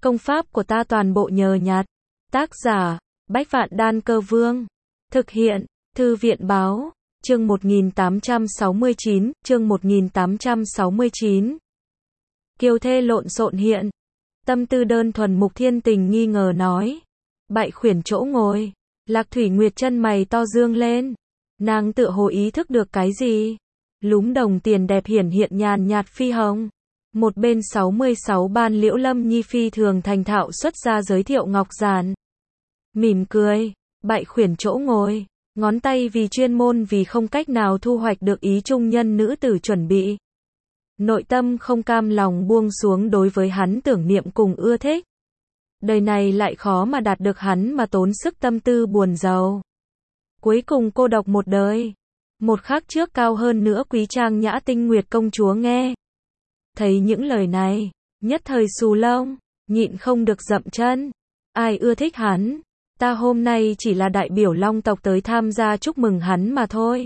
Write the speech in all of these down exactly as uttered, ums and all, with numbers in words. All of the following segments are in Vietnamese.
Công pháp của ta toàn bộ nhờ nhặt. Tác giả, Bách Vạn Đan Cơ Vương. Thực hiện, Thư viện Báo. Chương một nghìn tám trăm sáu mươi chín, chương một nghìn tám trăm sáu mươi chín. Kiều thê lộn xộn hiện. Tâm tư đơn thuần Mục Thiên Tình nghi ngờ nói. Bại khuyển chỗ ngồi. Lạc Thủy Nguyệt chân mày to dương lên. Nàng tựa hồ ý thức được cái gì? Lúm đồng tiền đẹp hiển hiện nhàn nhạt phi hồng. Một bên sáu mươi sáu ban Liễu Lâm Nhi phi thường thành thạo xuất ra giới thiệu ngọc giản. Mỉm cười, bại khuyển chỗ ngồi, ngón tay vì chuyên môn vì không cách nào thu hoạch được ý trung nhân nữ tử chuẩn bị. Nội tâm không cam lòng buông xuống đối với hắn tưởng niệm cùng ưa thích. Đời này lại khó mà đạt được hắn mà tốn sức tâm tư buồn rầu. Cuối cùng cô độc một đời. Một khắc trước cao hơn nữa quý trang nhã Tinh Nguyệt công chúa nghe. Thấy những lời này, nhất thời xù lông, nhịn không được dậm chân. Ai ưa thích hắn? Ta hôm nay chỉ là đại biểu Long tộc tới tham gia chúc mừng hắn mà thôi.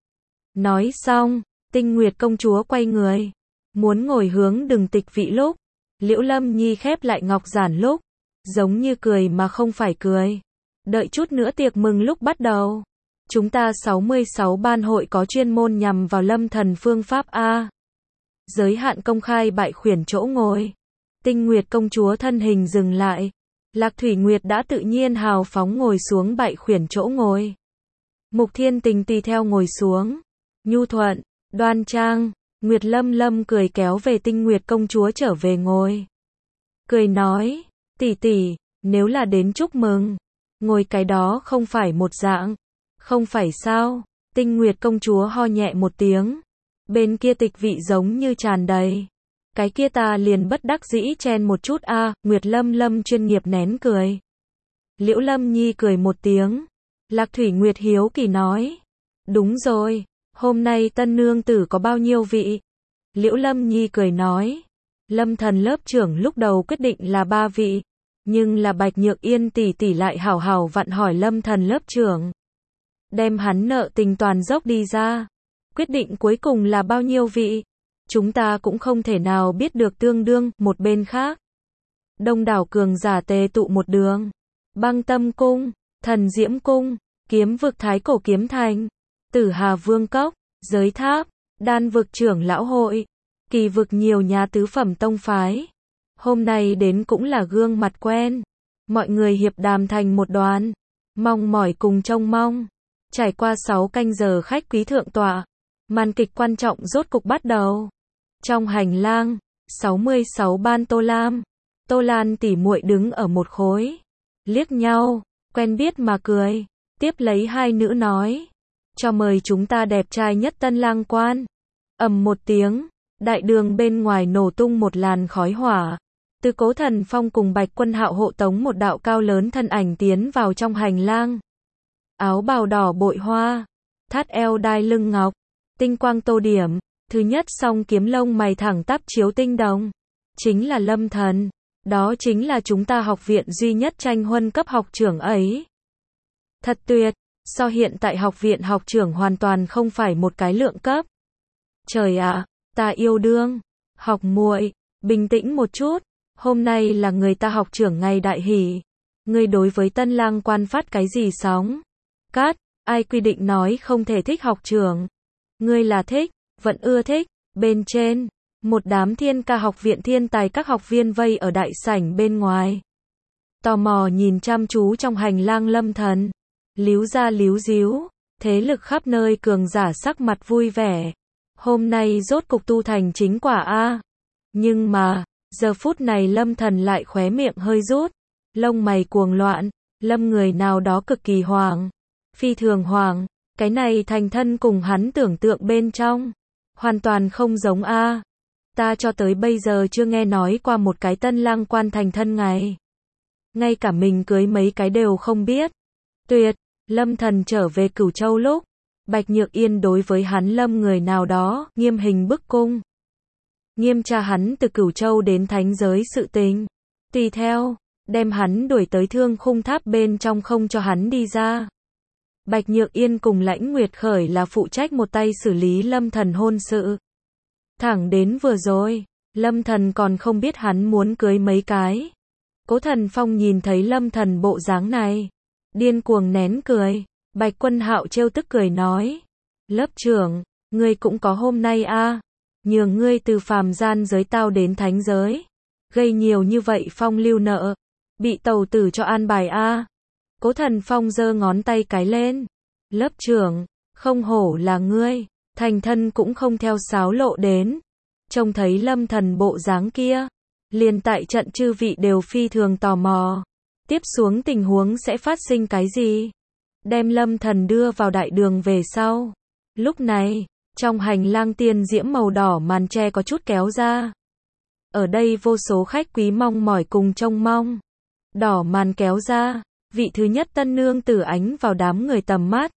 Nói xong, Tinh Nguyệt công chúa quay người, muốn ngồi hướng Đừng Tịch vị lúc, Liễu Lâm Nhi khép lại ngọc giản lúc, giống như cười mà không phải cười. Đợi chút nữa tiệc mừng lúc bắt đầu. Chúng ta sáu mươi sáu ban hội có chuyên môn nhằm vào lâm thần phương pháp A. Giới hạn công khai bại khuyển chỗ ngồi. Tinh Nguyệt công chúa thân hình dừng lại. Lạc Thủy Nguyệt đã tự nhiên hào phóng ngồi xuống bại khuyển chỗ ngồi. Mục Thiên Tình tùy theo ngồi xuống. Nhu thuận, đoan trang, Nguyệt Lâm Lâm cười kéo về Tinh Nguyệt công chúa trở về ngồi. Cười nói, tỷ tỷ, nếu là đến chúc mừng, ngồi cái đó không phải một dạng. Không phải sao? Tinh Nguyệt công chúa ho nhẹ một tiếng. Bên kia tịch vị giống như tràn đầy. Cái kia ta liền bất đắc dĩ chen một chút a. À, Nguyệt Lâm Lâm chuyên nghiệp nén cười. Liễu Lâm Nhi cười một tiếng. Lạc Thủy Nguyệt hiếu kỳ nói. Đúng rồi, hôm nay tân nương tử có bao nhiêu vị? Liễu Lâm Nhi cười nói. Lâm thần lớp trưởng lúc đầu quyết định là ba vị. Nhưng là Bạch Nhược Yên tỷ tỷ lại hảo hảo vặn hỏi Lâm thần lớp trưởng. Đem hắn nợ tình toàn dốc đi ra. Quyết định cuối cùng là bao nhiêu vị? Chúng ta cũng không thể nào biết được tương đương. Một bên khác, đông đảo cường giả tề tụ một đường. Băng Tâm Cung, Thần Diễm Cung, Kiếm Vực Thái Cổ Kiếm Thành, Tử Hà Vương Cốc, Giới Tháp, Đan Vực Trưởng Lão Hội, Kỳ Vực nhiều nhà tứ phẩm tông phái. Hôm nay đến cũng là gương mặt quen. Mọi người hiệp đàm thành một đoàn. Mong mỏi cùng trông mong. Trải qua sáu canh giờ khách quý thượng tọa, màn kịch quan trọng rốt cục bắt đầu. Trong hành lang, sáu mươi sáu ban Tô Lam, Tô Lan tỉ muội đứng ở một khối, liếc nhau, quen biết mà cười, tiếp lấy hai nữ nói, cho mời chúng ta đẹp trai nhất tân lang quan. Ầm một tiếng, đại đường bên ngoài nổ tung một làn khói hỏa. Từ Cố Thần Phong cùng Bạch Quân Hạo hộ tống một đạo cao lớn thân ảnh tiến vào trong hành lang. Áo bào đỏ bội hoa, thắt eo đai lưng ngọc, tinh quang tô điểm, thứ nhất song kiếm lông mày thẳng tắp chiếu tinh đồng. Chính là Lâm thần, đó chính là chúng ta học viện duy nhất tranh huân cấp học trưởng ấy. Thật tuyệt, so hiện tại học viện học trưởng hoàn toàn không phải một cái lượng cấp. Trời ạ, ta yêu đương, học muội, bình tĩnh một chút, hôm nay là người ta học trưởng ngày đại hỷ. Ngươi đối với tân lang quan phát cái gì sóng? Cát, ai quy định nói không thể thích học trưởng? Ngươi là thích, vẫn ưa thích. Bên trên, một đám thiên ca học viện thiên tài các học viên vây ở đại sảnh bên ngoài. Tò mò nhìn chăm chú trong hành lang Lâm thần. Líu ra líu díu, thế lực khắp nơi cường giả sắc mặt vui vẻ. Hôm nay rốt cục tu thành chính quả a. Nhưng mà, giờ phút này Lâm thần lại khóe miệng hơi rút, lông mày cuồng loạn, Lâm người nào đó cực kỳ hoàng. Phi thường hoàng, cái này thành thân cùng hắn tưởng tượng bên trong. Hoàn toàn không giống a. Ta cho tới bây giờ chưa nghe nói qua một cái tân lang quan thành thân ngày. Ngay cả mình cưới mấy cái đều không biết. Tuyệt, Lâm thần trở về Cửu Châu lúc, Bạch Nhược Yên đối với hắn Lâm người nào đó, nghiêm hình bức cung. Nghiêm tra hắn từ Cửu Châu đến thánh giới sự tình. Tùy theo, đem hắn đuổi tới Thương Khung Tháp bên trong không cho hắn đi ra. Bạch Nhược Yên cùng Lãnh Nguyệt Khởi là phụ trách một tay xử lý Lâm thần hôn sự. Thẳng đến vừa rồi, Lâm thần còn không biết hắn muốn cưới mấy cái. Cố Thần Phong nhìn thấy Lâm Thần bộ dáng này, điên cuồng nén cười. Bạch Quân Hạo trêu tức cười nói, lớp trưởng, ngươi cũng có hôm nay a, à? Nhường ngươi từ phàm gian giới tao đến thánh giới, gây nhiều như vậy phong lưu nợ, bị tàu tử cho an bài a. À? Cố Thần Phong giơ ngón tay cái lên, lớp trưởng, không hổ là ngươi, thành thân cũng không theo sáo lộ đến. Trông thấy Lâm Thần bộ dáng kia, liền tại trận chư vị đều phi thường tò mò, tiếp xuống tình huống sẽ phát sinh cái gì? Đem Lâm Thần đưa vào đại đường về sau. Lúc này, trong hành lang tiên diễm màu đỏ màn tre có chút kéo ra. Ở đây vô số khách quý mong mỏi cùng trông mong. Đỏ màn kéo ra, vị thứ nhất tân nương tử ánh vào đám người tầm mắt.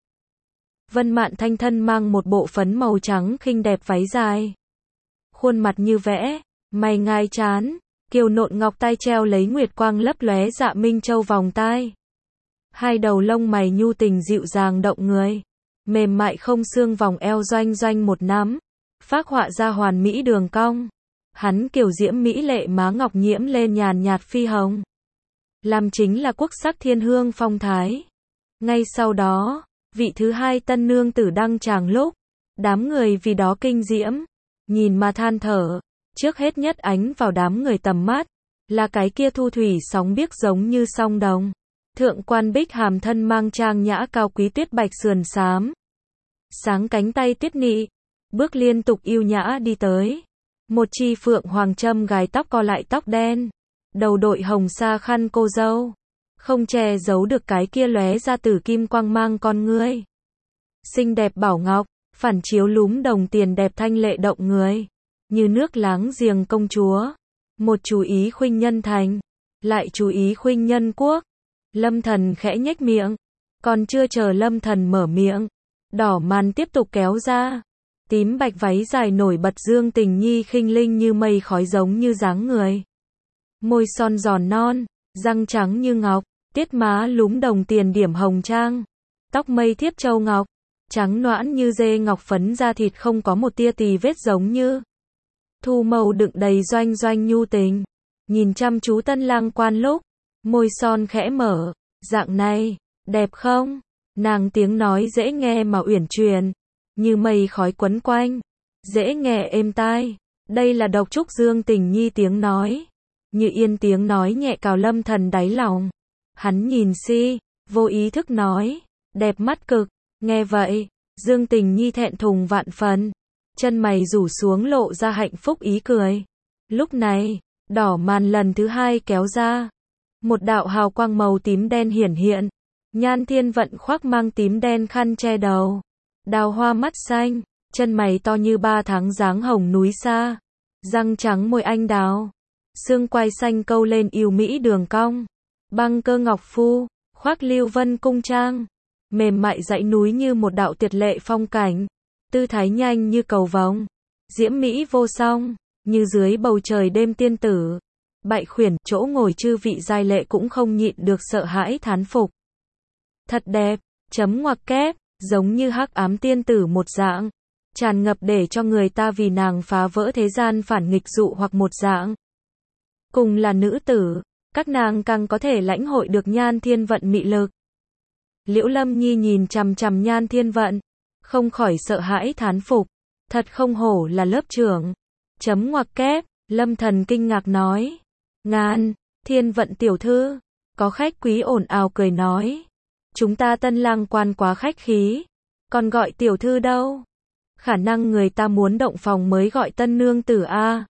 Vân Mạn Thanh thân mang một bộ phấn màu trắng khinh đẹp váy dài. Khuôn mặt như vẽ, mày ngai trán, kiều nộn ngọc tai treo lấy nguyệt quang lấp lóe dạ minh châu vòng tai. Hai đầu lông mày nhu tình dịu dàng động người, mềm mại không xương vòng eo doanh doanh một nắm, phác họa ra hoàn mỹ đường cong. Hắn kiều diễm mỹ lệ má ngọc nhiễm lên nhàn nhạt phi hồng, làm chính là quốc sắc thiên hương phong thái. Ngay sau đó, vị thứ hai tân nương tử đăng tràng lúc, đám người vì đó kinh diễm, nhìn mà than thở. Trước hết nhất ánh vào đám người tầm mắt, là cái kia thu thủy sóng biếc giống như song đồng. Thượng quan Bích Hàm thân mang trang nhã cao quý tuyết bạch sườn xám, sáng cánh tay tiết nị, bước liên tục yêu nhã đi tới. Một chi phượng hoàng châm gài tóc co lại tóc đen, đầu đội hồng sa khăn cô dâu, không che giấu được cái kia lóe ra tử kim quang mang con ngươi. Xinh đẹp bảo ngọc, phản chiếu lúm đồng tiền đẹp thanh lệ động người, như nước láng giềng công chúa. Một chú ý khuynh nhân thành, lại chú ý khuynh nhân quốc. Lâm Thần khẽ nhếch miệng, còn chưa chờ Lâm Thần mở miệng, đỏ màn tiếp tục kéo ra. Tím bạch váy dài nổi bật Dương Tình Nhi khinh linh như mây khói giống như dáng người. Môi son giòn non, răng trắng như ngọc, tiết má lúm đồng tiền điểm hồng trang, tóc mây thiếp châu ngọc, trắng noãn như dê ngọc phấn da thịt không có một tia tì vết giống như thu màu đựng đầy doanh doanh nhu tình. Nhìn chăm chú tân lang quan lúc, môi son khẽ mở, dạng này, đẹp không? Nàng tiếng nói dễ nghe mà uyển chuyển, như mây khói quấn quanh, dễ nghe êm tai. Đây là độc trúc Dương Tình Nhi tiếng nói, như yên tiếng nói nhẹ cào Lâm Thần đáy lòng. Hắn nhìn si, vô ý thức nói, đẹp mắt cực. Nghe vậy, Dương Tình Nhi thẹn thùng vạn phần, chân mày rủ xuống lộ ra hạnh phúc ý cười. Lúc này, đỏ màn lần thứ hai kéo ra, một đạo hào quang màu tím đen hiển hiện. Nhan Thiên Vận khoác mang tím đen khăn che đầu, đào hoa mắt xanh, chân mày to như ba tháng dáng hồng núi xa, răng trắng môi anh đào, xương quai xanh câu lên yêu mỹ đường cong. Băng cơ ngọc phu, khoác lưu vân cung trang, mềm mại dãy núi như một đạo tuyệt lệ phong cảnh, tư thái nhanh như cầu vồng, diễm mỹ vô song, như dưới bầu trời đêm tiên tử. Bại khuyển, chỗ ngồi chư vị giai lệ cũng không nhịn được sợ hãi thán phục. Thật đẹp, chấm ngoặc kép, giống như hắc ám tiên tử một dạng, tràn ngập để cho người ta vì nàng phá vỡ thế gian phản nghịch dụ hoặc một dạng. Cùng là nữ tử, các nàng càng có thể lãnh hội được Nhan Thiên Vận mị lực. Liễu Lâm Nhi nhìn chằm chằm Nhan Thiên Vận, không khỏi sợ hãi thán phục, thật không hổ là lớp trưởng. Chấm ngoặc kép, Lâm Thần kinh ngạc nói, Ngan, Thiên Vận tiểu thư. Có khách quý ồn ào cười nói, chúng ta tân lang quan quá khách khí, còn gọi tiểu thư đâu? Khả năng người ta muốn động phòng mới gọi tân nương tử a.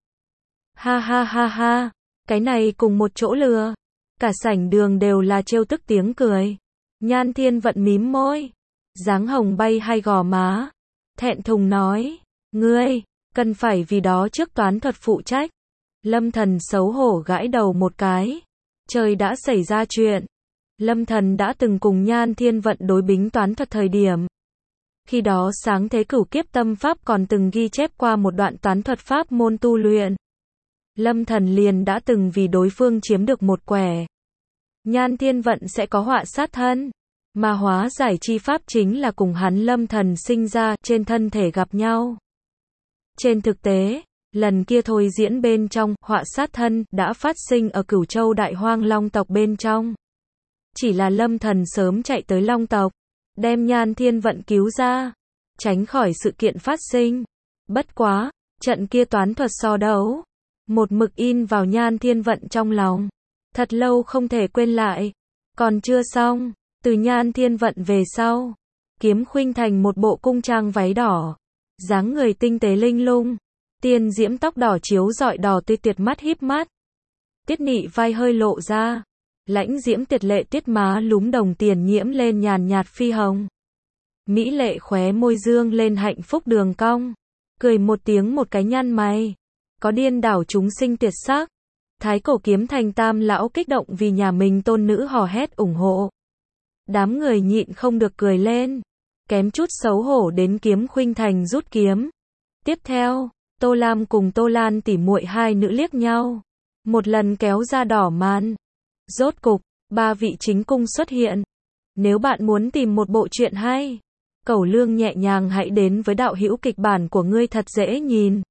Ha ha ha ha, cái này cùng một chỗ lừa. Cả sảnh đường đều là trêu tức tiếng cười. Nhan Thiên Vận mím môi, dáng hồng bay hai gò má, thẹn thùng nói, ngươi, cần phải vì đó trước toán thuật phụ trách. Lâm Thần xấu hổ gãi đầu một cái, trời đã xảy ra chuyện. Lâm Thần đã từng cùng Nhan Thiên Vận đối bính toán thuật thời điểm. Khi đó sáng thế cửu kiếp tâm pháp còn từng ghi chép qua một đoạn toán thuật pháp môn tu luyện. Lâm Thần liền đã từng vì đối phương chiếm được một quẻ. Nhan Thiên Vận sẽ có họa sát thân, mà hóa giải chi pháp chính là cùng hắn Lâm Thần sinh ra trên thân thể gặp nhau. Trên thực tế, Lần kia thôi diễn bên trong, họa sát thân, đã phát sinh ở Cửu Châu Đại Hoang Long tộc bên trong. Chỉ là Lâm Thần sớm chạy tới Long tộc, đem Nhan Thiên Vận cứu ra, tránh khỏi sự kiện phát sinh. Bất quá, trận kia toán thuật so đấu, một mực in vào Nhan Thiên Vận trong lòng, thật lâu không thể quên lại. Còn chưa xong, từ Nhan Thiên Vận về sau, Kiếm Khuynh Thành một bộ cung trang váy đỏ, dáng người tinh tế linh lung, tiên diễm tóc đỏ chiếu rọi đỏ tươi tuyệt mắt híp mắt. Tiết Nị vai hơi lộ ra, lãnh diễm tuyệt lệ tiết má lúm đồng tiền nhiễm lên nhàn nhạt phi hồng. Mỹ lệ khóe môi dương lên hạnh phúc đường cong, cười một tiếng một cái nhăn mày, có điên đảo chúng sinh tuyệt sắc. Thái Cổ Kiếm Thành tam lão kích động vì nhà mình tôn nữ hò hét ủng hộ. Đám người nhịn không được cười lên, kém chút xấu hổ đến Kiếm Khuynh Thành rút kiếm. Tiếp theo, Tô Lam cùng Tô Lan tỉ muội hai nữ liếc nhau, một lần kéo ra đỏ màn. Rốt cục, ba vị chính cung xuất hiện. Nếu bạn muốn tìm một bộ truyện hay, cẩu lương nhẹ nhàng hãy đến với đạo hữu kịch bản của ngươi thật dễ nhìn.